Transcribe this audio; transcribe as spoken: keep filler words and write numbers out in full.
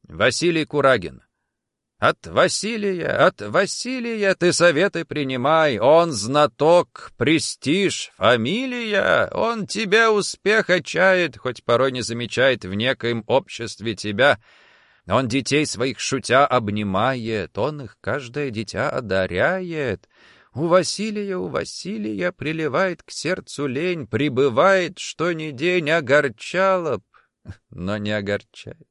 Василий Курагин. От Василия, от Василия ты советы принимай. Он знаток, престиж, фамилия. Он тебя успеха чает, хоть порой не замечает в некоем обществе тебя. Он детей своих шутя обнимает, он их каждое дитя одаряет. У Василия, у Василия приливает к сердцу лень, прибывает, что ни день огорчало б, но не огорчает.